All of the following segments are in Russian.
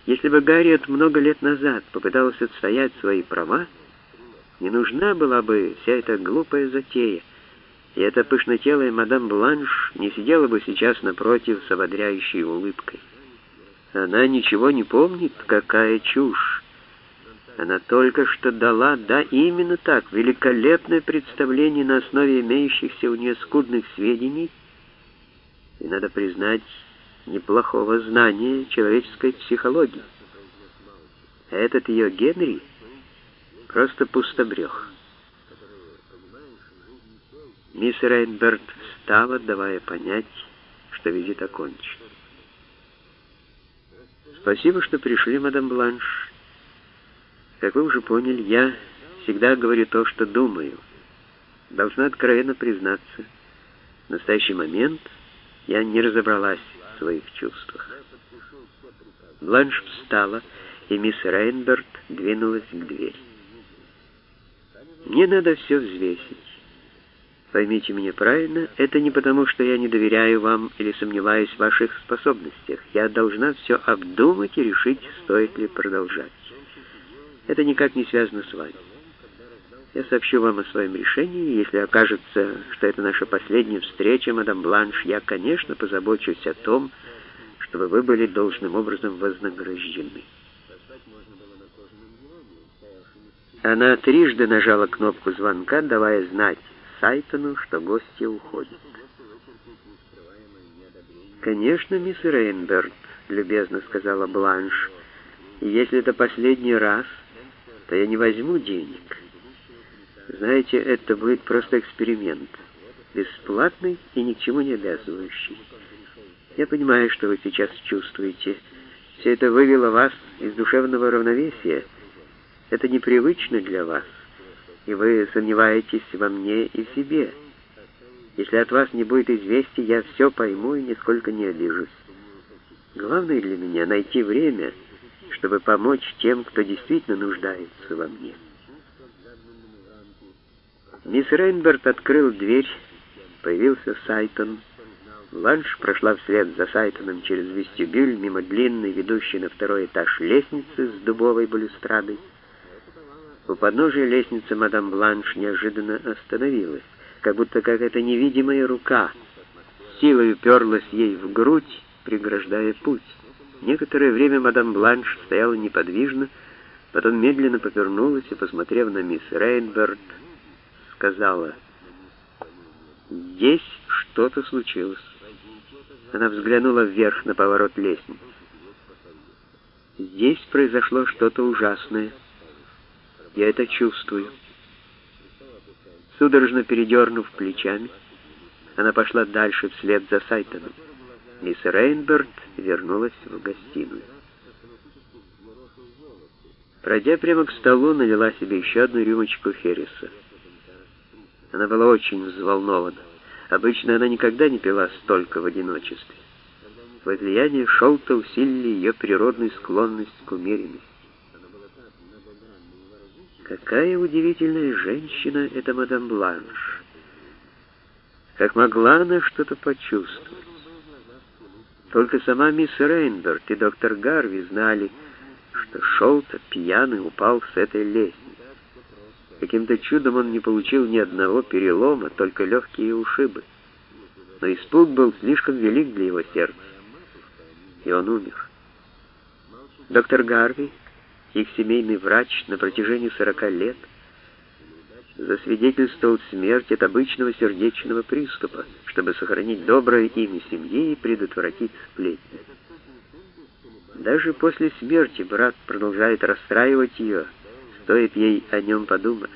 Если бы Гарриет много лет назад попыталась отстоять свои права, не нужна была бы вся эта глупая затея, и эта пышнотелая мадам Бланш не сидела бы сейчас напротив с ободряющей улыбкой. Она ничего не помнит, какая чушь. Она только что дала, да именно так, великолепное представление на основе имеющихся у нее скудных сведений и, надо признать, неплохого знания человеческой психологии. А этот ее Генри просто пустобрех. Мисс Рейнберт встала, давая понять, что визит окончен. «Спасибо, что пришли, мадам Бланш. Как вы уже поняли, я всегда говорю то, что думаю. Должна откровенно признаться, в настоящий момент я не разобралась в своих чувствах». Бланш встала, и мисс Рейнберт двинулась к двери. «Мне надо все взвесить. Поймите меня правильно, это не потому, что я не доверяю вам или сомневаюсь в ваших способностях. Я должна все обдумать и решить, стоит ли продолжать. Это никак не связано с вами. Я сообщу вам о своем решении, если окажется, что это наша последняя встреча, мадам Бланш, я, конечно, позабочусь о том, чтобы вы были должным образом вознаграждены». Она трижды нажала кнопку звонка, давая знать Сайтону, что гостья уходит. «Конечно, мисс Рейнберт», — любезно сказала Бланш, «и если это последний раз, то я не возьму денег. Знаете, это будет просто эксперимент, бесплатный и ни к чему не обязывающий. Я понимаю, что вы сейчас чувствуете. Все это вывело вас из душевного равновесия. Это непривычно для вас, и вы сомневаетесь во мне и в себе. Если от вас не будет известий, я все пойму и нисколько не обижусь. Главное для меня — найти время, чтобы помочь тем, кто действительно нуждается во мне». Мисс Рейнберт открыл дверь, появился Сайтон. Бланш прошла вслед за Сайтоном через вестибюль, мимо длинной, ведущей на второй этаж лестницы с дубовой балюстрадой. У подножия лестницы мадам Бланш неожиданно остановилась, как будто какая-то невидимая рука силой уперлась ей в грудь, преграждая путь. Некоторое время мадам Бланш стояла неподвижно, потом медленно повернулась и, посмотрев на мисс Рейнберт, сказала: «Здесь что-то случилось». Она взглянула вверх на поворот лестницы. «Здесь произошло что-то ужасное. Я это чувствую». Судорожно передернув плечами, она пошла дальше вслед за Сайтоном. Мисс Рейнберт вернулась в гостиную. Пройдя прямо к столу, налила себе еще одну рюмочку Хереса. Она была очень взволнована. Обычно она никогда не пила столько в одиночестве. Возлияние Шолта усилили ее природную склонность к умеренности. Какая удивительная женщина эта мадам Бланш! Как могла она что-то почувствовать? Только сама мисс Рейнберт и доктор Гарви знали, что Шолта пьяный упал с этой лестницы. Каким-то чудом он не получил ни одного перелома, только легкие ушибы. Но испуг был слишком велик для его сердца, и он умер. Доктор Гарви, их семейный врач на протяжении 40 лет, засвидетельствовал смерть от обычного сердечного приступа, чтобы сохранить доброе имя семьи и предотвратить сплетни. Даже после смерти брат продолжает расстраивать ее, стоит ей о нем подумать.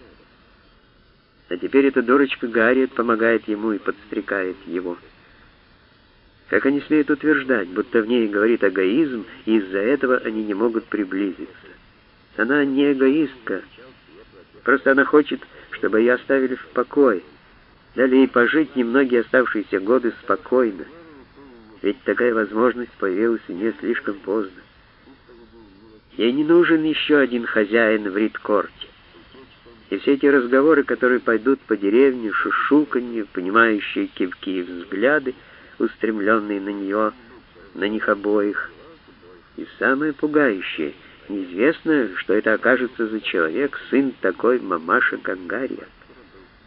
А теперь эта дурочка Гарриет помогает ему и подстрекает его. Как они смеют утверждать, будто в ней говорит эгоизм, и из-за этого они не могут приблизиться? Она не эгоистка. Просто она хочет, чтобы ее оставили в покое, дали ей пожить немногие оставшиеся годы спокойно. Ведь такая возможность появилась у нее слишком поздно. Ей не нужен еще один хозяин в Рид-Корте. И все эти разговоры, которые пойдут по деревне, шушуканье, понимающие кивки и взгляды, устремленные на нее, на них обоих, И самое пугающее, неизвестно, что это окажется за человек, сын такой мамаши Гангария.